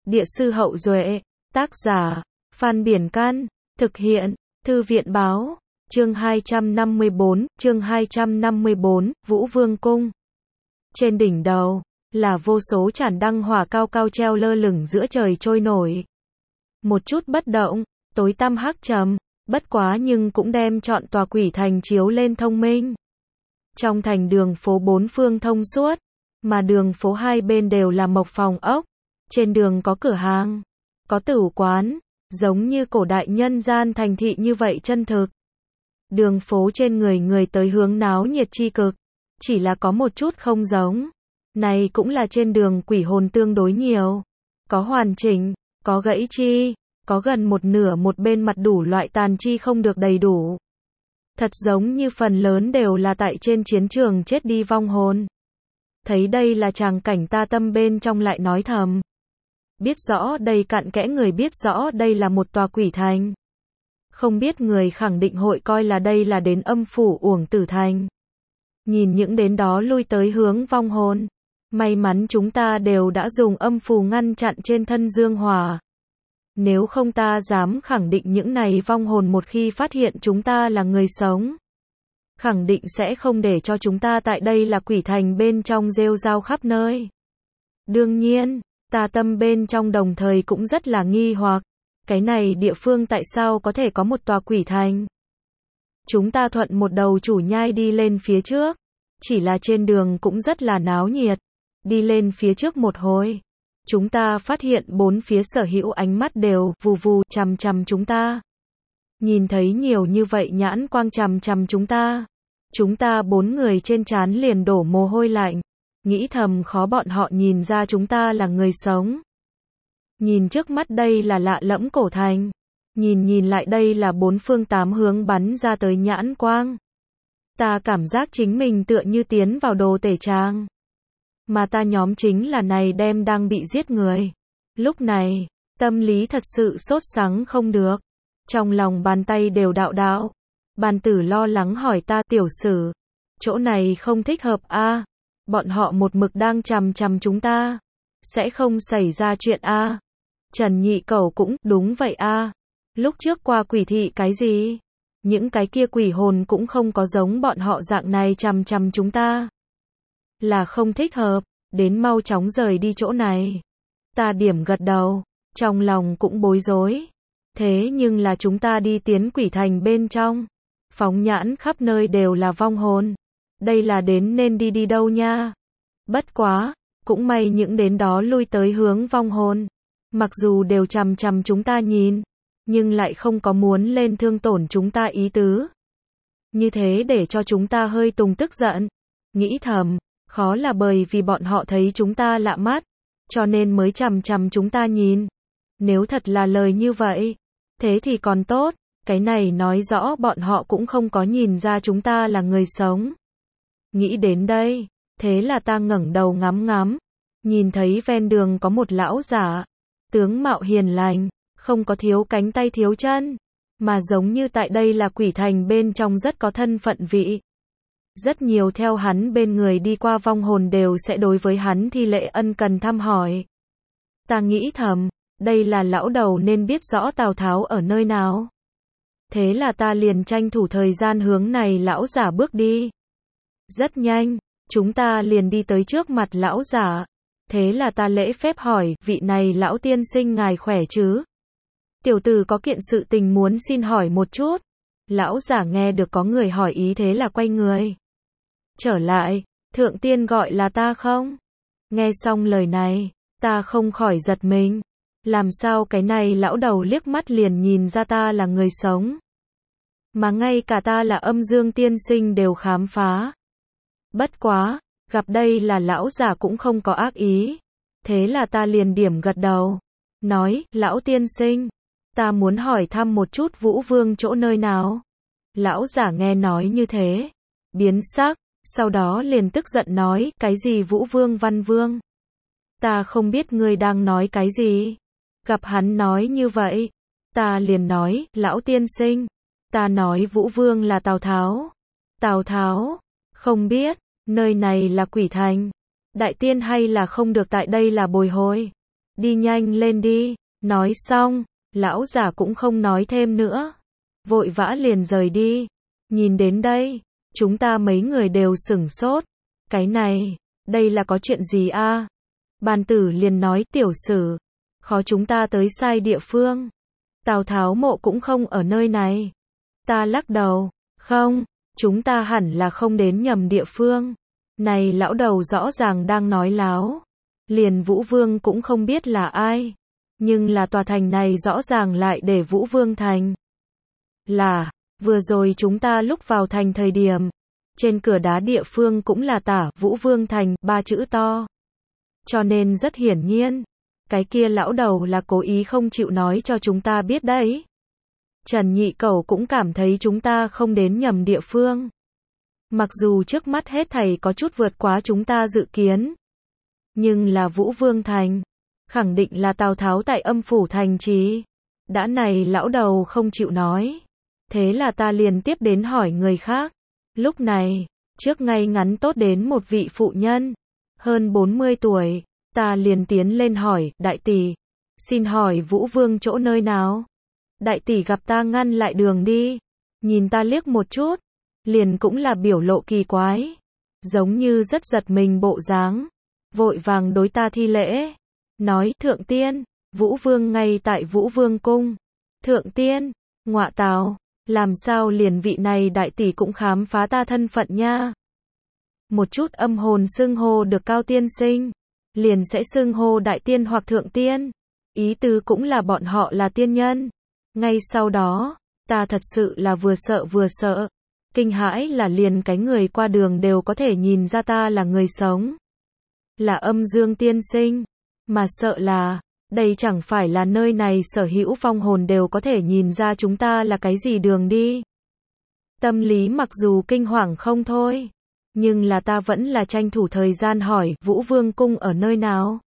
Địa sư Hậu Duệ, tác giả, Phan Biển Can, thực hiện, Thư viện Báo, chương 254, Vũ Vương Cung. Trên đỉnh đầu, là vô số chản đăng hỏa cao cao treo lơ lửng giữa trời trôi nổi. Một chút bất động, tối tăm hắc trầm, bất quá nhưng cũng đem trọn tòa quỷ thành chiếu lên thông minh. Trong thành đường phố bốn phương thông suốt, mà đường phố hai bên đều là mộc phòng ốc. Trên đường có cửa hàng, có tửu quán, giống như cổ đại nhân gian thành thị như vậy chân thực. Đường phố trên người tới hướng náo nhiệt chi cực, chỉ là có một chút không giống. Này cũng là trên đường quỷ hồn tương đối nhiều. Có hoàn chỉnh, có gãy chi, có gần một nửa một bên mặt đủ loại tàn chi không được đầy đủ. Thật giống như phần lớn đều là tại trên chiến trường chết đi vong hồn. Thấy đây là tràng cảnh, ta tâm bên trong lại nói thầm. Biết rõ đây cặn kẽ người biết rõ đây là một tòa quỷ thành. Không biết người khẳng định hội coi là đây là đến âm phủ Uổng Tử Thành. Nhìn những đến đó lui tới hướng vong hồn. May mắn chúng ta đều đã dùng âm phù ngăn chặn trên thân dương hỏa. Nếu không ta dám khẳng định những này vong hồn một khi phát hiện chúng ta là người sống, khẳng định sẽ không để cho chúng ta tại đây là quỷ thành bên trong rêu rao khắp nơi. Đương nhiên, ta tâm bên trong đồng thời cũng rất là nghi hoặc, cái này địa phương tại sao có thể có một tòa quỷ thành? Chúng ta thuận một đầu chủ nhai đi lên phía trước, chỉ là trên đường cũng rất là náo nhiệt. Đi lên phía trước một hồi, chúng ta phát hiện bốn phía sở hữu ánh mắt đều vù vù chằm chằm chúng ta. Nhìn thấy nhiều như vậy nhãn quang chằm chằm chúng ta bốn người trên trán liền đổ mồ hôi lạnh, nghĩ thầm khó bọn họ nhìn ra chúng ta là người sống. Nhìn trước mắt đây là lạ lẫm cổ thành, nhìn lại đây là bốn phương tám hướng bắn ra tới nhãn quang. Ta cảm giác chính mình tựa như tiến vào đồ tể trang. Mà ta nhóm chính là này đem đang bị giết người. Lúc này, tâm lý thật sự sốt sắng không được. Trong lòng bàn tay đều đạo. Bàn tử lo lắng hỏi ta, tiểu sử, chỗ này không thích hợp a? Bọn họ một mực đang chằm chằm chúng ta. Sẽ không xảy ra chuyện a? Trần Nhị Cẩu cũng, đúng vậy a. Lúc trước qua quỷ thị cái gì? Những cái kia quỷ hồn cũng không có giống bọn họ dạng này chằm chằm chúng ta. Là không thích hợp, đến mau chóng rời đi chỗ này. Ta điểm gật đầu, trong lòng cũng bối rối. Thế nhưng là chúng ta đi tiến quỷ thành bên trong, phóng nhãn khắp nơi đều là vong hồn. Đây là đến nên đi đâu nha? Bất quá, cũng may những đến đó lui tới hướng vong hồn. Mặc dù đều chằm chằm chúng ta nhìn, nhưng lại không có muốn lên thương tổn chúng ta ý tứ. Như thế để cho chúng ta hơi tùng tức giận. Nghĩ thầm, khó là bởi vì bọn họ thấy chúng ta lạ mắt, cho nên mới chằm chằm chúng ta nhìn. Nếu thật là lời như vậy, thế thì còn tốt, cái này nói rõ bọn họ cũng không có nhìn ra chúng ta là người sống. Nghĩ đến đây, thế là ta ngẩng đầu ngắm, nhìn thấy ven đường có một lão giả, tướng mạo hiền lành, không có thiếu cánh tay thiếu chân, mà giống như tại đây là quỷ thành bên trong rất có thân phận vị. Rất nhiều theo hắn bên người đi qua vong hồn đều sẽ đối với hắn thi lễ ân cần thăm hỏi. Ta nghĩ thầm, đây là lão đầu nên biết rõ Tào Tháo ở nơi nào. Thế là ta liền tranh thủ thời gian hướng này lão giả bước đi. Rất nhanh, chúng ta liền đi tới trước mặt lão giả. Thế là ta lễ phép hỏi, vị này lão tiên sinh ngài khỏe chứ? Tiểu tử có kiện sự tình muốn xin hỏi một chút. Lão giả nghe được có người hỏi ý thế là quay người trở lại, thượng tiên gọi là ta không? Nghe xong lời này, ta không khỏi giật mình. Làm sao cái này lão đầu liếc mắt liền nhìn ra ta là người sống? Mà ngay cả ta là âm dương tiên sinh đều khám phá. Bất quá, gặp đây là lão giả cũng không có ác ý. Thế là ta liền điểm gật đầu. Nói, lão tiên sinh, ta muốn hỏi thăm một chút Vũ Vương chỗ nơi nào? Lão giả nghe nói như thế, biến sắc. Sau đó liền tức giận nói, cái gì Vũ Vương Văn Vương? Ta không biết ngươi đang nói cái gì. Gặp hắn nói như vậy, ta liền nói, lão tiên sinh, ta nói Vũ Vương là Tào Tháo. Tào Tháo? Không biết, nơi này là quỷ thành. Đại tiên hay là không được tại đây là bồi hồi. đi nhanh lên đi. Nói xong, lão giả cũng không nói thêm nữa, vội vã liền rời đi. Nhìn đến đây, chúng ta mấy người đều sửng sốt. Cái này, đây là có chuyện gì a? Bàn tử liền nói tiểu sử, khó chúng ta tới sai địa phương. Tào Tháo mộ cũng không ở nơi này. Ta lắc đầu, không, chúng ta hẳn là không đến nhầm địa phương. Này lão đầu rõ ràng đang nói láo. Liền Vũ Vương cũng không biết là ai. Nhưng là tòa thành này rõ ràng lại để Vũ Vương thành. Là, vừa rồi chúng ta lúc vào thành thời điểm, trên cửa đá địa phương cũng là tả Vũ Vương thành 3 chữ to. Cho nên rất hiển nhiên, cái kia lão đầu là cố ý không chịu nói cho chúng ta biết đấy. Trần Nhị Cẩu cũng cảm thấy chúng ta không đến nhầm địa phương. Mặc dù trước mắt hết thảy có chút vượt quá chúng ta dự kiến. Nhưng là Vũ Vương thành, khẳng định là Tào Tháo tại Âm Phủ thành trì. Đã này lão đầu không chịu nói. Thế là ta liền tiếp đến hỏi người khác. Lúc này, trước ngay ngắn tốt đến một vị phụ nhân, hơn 40 tuổi, ta liền tiến lên hỏi, đại tỷ, xin hỏi Vũ Vương chỗ nơi nào? Đại tỷ gặp ta ngăn lại đường đi, nhìn ta liếc một chút, liền cũng là biểu lộ kỳ quái, giống như rất giật mình bộ dáng, vội vàng đối ta thi lễ, nói thượng tiên, Vũ Vương ngay tại Vũ Vương cung. Thượng tiên, ngọa tào, làm sao liền vị này đại tỷ cũng khám phá ta thân phận nha. Một chút âm hồn xưng hô được cao tiên sinh, liền sẽ xưng hô đại tiên hoặc thượng tiên, ý tứ cũng là bọn họ là tiên nhân. Ngay sau đó, ta thật sự là vừa sợ, kinh hãi là liền cái người qua đường đều có thể nhìn ra ta là người sống. Là Âm Dương tiên sinh, mà sợ là, đây chẳng phải là nơi này sở hữu vong hồn đều có thể nhìn ra chúng ta là cái gì đường đi. Tâm lý mặc dù kinh hoàng không thôi, nhưng là ta vẫn là tranh thủ thời gian hỏi Vũ Vương cung ở nơi nào.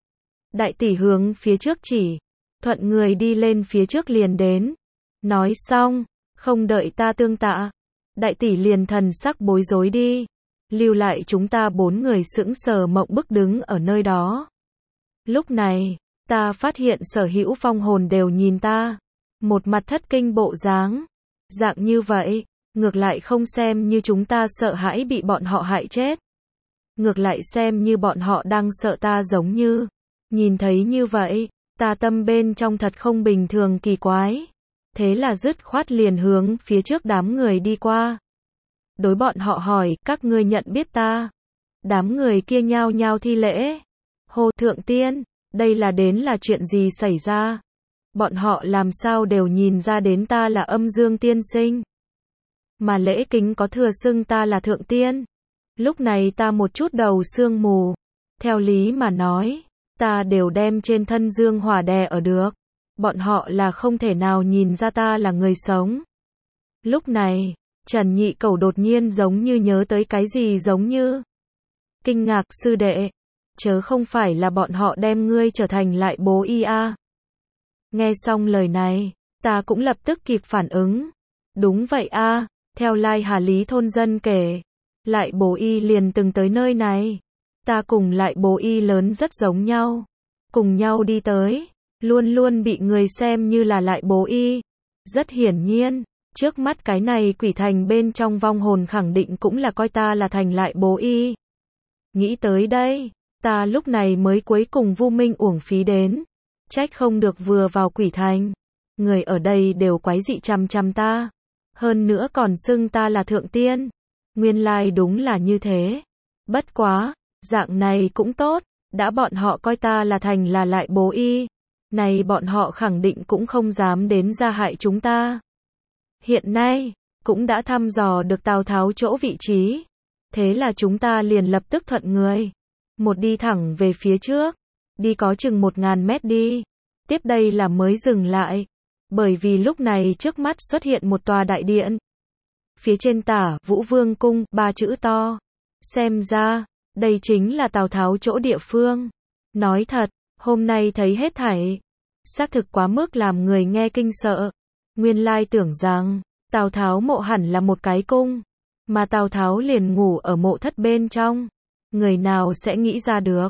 Đại tỷ hướng phía trước chỉ, thuận người đi lên phía trước liền đến. Nói xong, không đợi ta tương tạ, đại tỷ liền thần sắc bối rối đi, lưu lại chúng ta 4 người sững sờ mộng bức đứng ở nơi đó. Lúc này, ta phát hiện sở hữu vong hồn đều nhìn ta, một mặt thất kinh bộ dáng. Dạng như vậy, ngược lại không xem như chúng ta sợ hãi bị bọn họ hại chết. Ngược lại xem như bọn họ đang sợ ta giống như. Nhìn thấy như vậy, ta tâm bên trong thật không bình thường kỳ quái. Thế là dứt khoát liền hướng phía trước đám người đi qua. Đối bọn họ hỏi, các ngươi nhận biết ta? Đám người kia nhao nhao thi lễ. Hô thượng tiên, đây là đến là chuyện gì xảy ra? Bọn họ làm sao đều nhìn ra đến ta là Âm Dương tiên sinh? Mà lễ kính có thừa xưng ta là thượng tiên. Lúc này ta một chút đầu sương mù. Theo lý mà nói, ta đều đem trên thân dương hỏa đè ở được. Bọn họ là không thể nào nhìn ra ta là người sống. Lúc này, Trần Nhị Cẩu đột nhiên giống như nhớ tới cái gì giống như. Kinh ngạc sư đệ, chớ không phải là bọn họ đem ngươi trở thành lại bố y a. Nghe xong lời này, ta cũng lập tức kịp phản ứng. Đúng vậy a, theo Lai Hà Lý thôn dân kể, lại bố y liền từng tới nơi này. Ta cùng lại bố y lớn rất giống nhau, cùng nhau đi tới, luôn luôn bị người xem như là lại bố y. Rất hiển nhiên, trước mắt cái này quỷ thành bên trong vong hồn khẳng định cũng là coi ta là thành lại bố y. Nghĩ tới đây, ta lúc này mới cuối cùng vô minh uổng phí đến. Trách không được vừa vào quỷ thành, người ở đây đều quái dị chằm chằm ta. Hơn nữa còn xưng ta là thượng tiên. Nguyên lai đúng là như thế. Bất quá, dạng này cũng tốt, đã bọn họ coi ta là thành là lại bố y. Này bọn họ khẳng định cũng không dám đến ra hại chúng ta. Hiện nay, cũng đã thăm dò được Tào Tháo chỗ vị trí. Thế là chúng ta liền lập tức thuận người. Một đi thẳng về phía trước. Đi có chừng 1000 mét đi. Tiếp đây là mới dừng lại. Bởi vì lúc này trước mắt xuất hiện một tòa đại điện. Phía trên tả Vũ Vương cung 3 chữ to. Xem ra, đây chính là Tào Tháo chỗ địa phương. Nói thật, hôm nay thấy hết thảy. Xác thực quá mức làm người nghe kinh sợ. Nguyên lai tưởng rằng, Tào Tháo mộ hẳn là một cái cung. Mà Tào Tháo liền ngủ ở mộ thất bên trong. Người nào sẽ nghĩ ra được.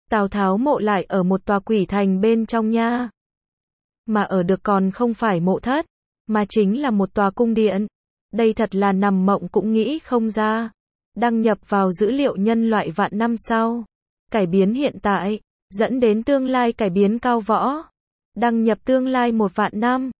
Tào Tháo mộ lại ở một tòa quỷ thành bên trong nha. Mà ở được còn không phải mộ thất, mà chính là một tòa cung điện. Đây thật là nằm mộng cũng nghĩ không ra. Đăng nhập vào dữ liệu nhân loại vạn năm sau. Cải biến hiện tại, dẫn đến tương lai cải biến cao võ. Đăng nhập tương lai 1 vạn năm.